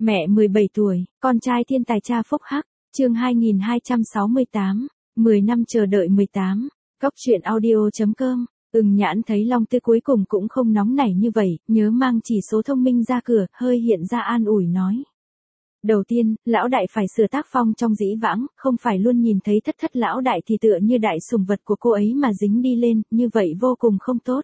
Mẹ 17 tuổi, con trai thiên tài cha phúc hắc, chương 2268, 10 năm chờ đợi 18, Góc truyện audio.com. Nhãn thấy Long Tư cuối cùng cũng không nóng nảy như vậy, nhớ mang chỉ số thông minh ra cửa, hơi hiện ra an ủi nói. Đầu tiên, lão đại phải sửa tác phong trong dĩ vãng, không phải luôn nhìn thấy thất thất lão đại thì tựa như đại sùng vật của cô ấy mà dính đi lên, như vậy vô cùng không tốt.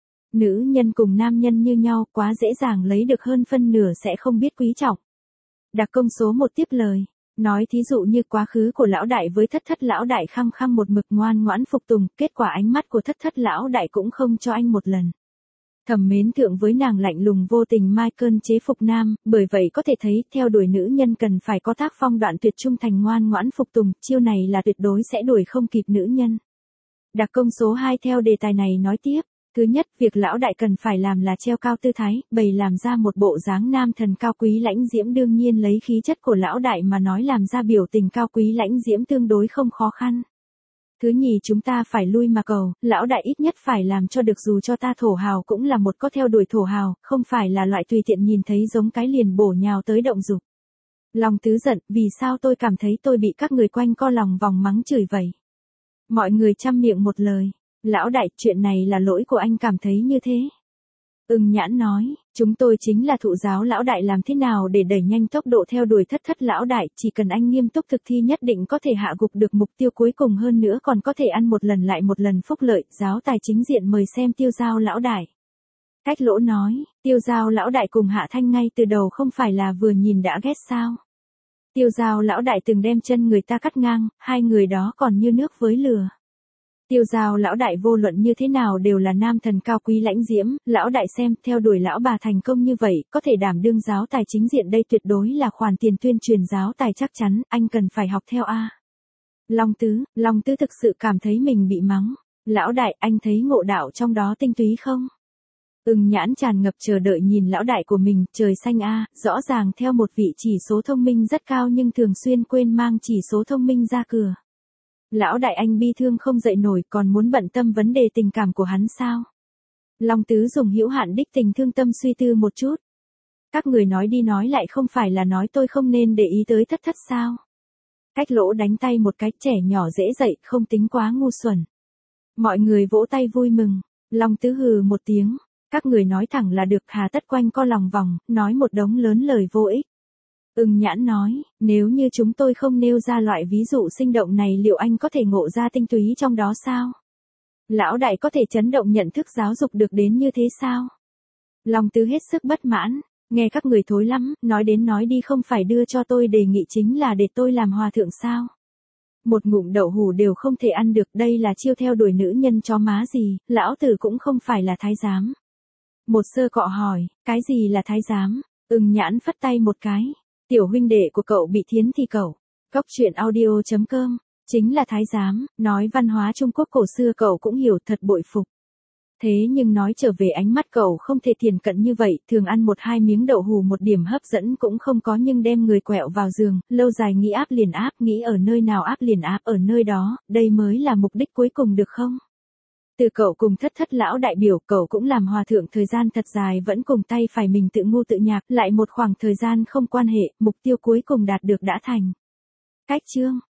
Nữ nhân cùng nam nhân như nhau, quá dễ dàng lấy được hơn phân nửa sẽ không biết quý trọng. Đặc công số 1 tiếp lời, nói thí dụ như quá khứ của lão đại với thất thất lão đại khăng khăng một mực ngoan ngoãn phục tùng, kết quả ánh mắt của thất thất lão đại cũng không cho anh một lần. Thầm mến thượng với nàng lạnh lùng vô tình Michael chế phục nam, bởi vậy có thể thấy theo đuổi nữ nhân cần phải có tác phong đoạn tuyệt trung thành ngoan ngoãn phục tùng, chiêu này là tuyệt đối sẽ đuổi không kịp nữ nhân. Đặc công số 2 theo đề tài này nói tiếp. Thứ nhất, việc lão đại cần phải làm là treo cao tư thái, bày làm ra một bộ dáng nam thần cao quý lãnh diễm, đương nhiên lấy khí chất của lão đại mà nói làm ra biểu tình cao quý lãnh diễm tương đối không khó khăn. Thứ nhì, chúng ta phải lui mà cầu, lão đại ít nhất phải làm cho được, dù cho ta thổ hào cũng là một có theo đuổi thổ hào, không phải là loại tùy tiện nhìn thấy giống cái liền bổ nhào tới động dục. Long Tứ giận, vì sao tôi cảm thấy tôi bị các người quanh co lòng vòng mắng chửi vậy? Mọi người chăm miệng một lời. Lão đại, chuyện này là lỗi của anh cảm thấy như thế. Nhãn nói, chúng tôi chính là thụ giáo lão đại làm thế nào để đẩy nhanh tốc độ theo đuổi thất thất lão đại, chỉ cần anh nghiêm túc thực thi nhất định có thể hạ gục được mục tiêu cuối cùng, hơn nữa còn có thể ăn một lần lại một lần phúc lợi. Giáo tài chính diện mời xem Tiêu Giao lão đại. Cách Lỗ nói, Tiêu Giao lão đại cùng Hạ Thanh ngay từ đầu không phải là vừa nhìn đã ghét sao? Tiêu Giao lão đại từng đem chân người ta cắt ngang, hai người đó còn như nước với lửa. Tiêu Giao lão đại vô luận như thế nào đều là nam thần cao quý lãnh diễm, lão đại xem, theo đuổi lão bà thành công như vậy, có thể đảm đương giáo tài chính diện, đây tuyệt đối là khoản tiền tuyên truyền giáo tài chắc chắn, anh cần phải học theo a. Long Tứ thực sự cảm thấy mình bị mắng. Lão đại, anh thấy ngộ đạo trong đó tinh túy không? Nhãn tràn ngập chờ đợi nhìn lão đại của mình, trời xanh a, rõ ràng theo một vị chỉ số thông minh rất cao nhưng thường xuyên quên mang chỉ số thông minh ra cửa. Lão đại, anh bi thương không dậy nổi, còn muốn bận tâm vấn đề tình cảm của hắn sao? Long Tứ dùng hữu hạn đích tình thương tâm suy tư một chút. Các người nói đi nói lại không phải là nói tôi không nên để ý tới thất thất sao? Cách Lỗ đánh tay một cái, trẻ nhỏ dễ dậy, không tính quá ngu xuẩn. Mọi người vỗ tay vui mừng. Long Tứ hừ một tiếng. Các người nói thẳng là được, hà tất quanh co lòng vòng, nói một đống lớn lời vô ích. Nhãn nói, nếu như chúng tôi không nêu ra loại ví dụ sinh động này liệu anh có thể ngộ ra tinh túy trong đó sao? Lão đại có thể chấn động nhận thức giáo dục được đến như thế sao? Long Tứ hết sức bất mãn, nghe các người thối lắm, nói đến nói đi không phải đưa cho tôi đề nghị chính là để tôi làm hòa thượng sao? Một ngụm đậu hủ đều không thể ăn được, đây là chiêu theo đuổi nữ nhân chó má gì, lão tử cũng không phải là thái giám. Một sơ cọ hỏi, cái gì là thái giám? Nhãn phất tay một cái. Tiểu huynh đệ của cậu bị thiến thì cậu. Góc truyện audio.com. Chính là thái giám, nói văn hóa Trung Quốc cổ xưa cậu cũng hiểu, thật bội phục. Thế nhưng nói trở về, ánh mắt cậu không thể thiền cận như vậy, thường ăn 1-2 miếng đậu hù một điểm hấp dẫn cũng không có, nhưng đem người quẹo vào giường, lâu dài nghĩ áp liền áp, nghĩ ở nơi nào áp liền áp ở nơi đó, đây mới là mục đích cuối cùng được không? Từ cậu cùng thất thất lão đại biểu, cậu cũng làm hòa thượng thời gian thật dài, vẫn cùng tay phải mình tự ngu tự nhạc, lại một khoảng thời gian không quan hệ, mục tiêu cuối cùng đạt được đã thành. Cách chương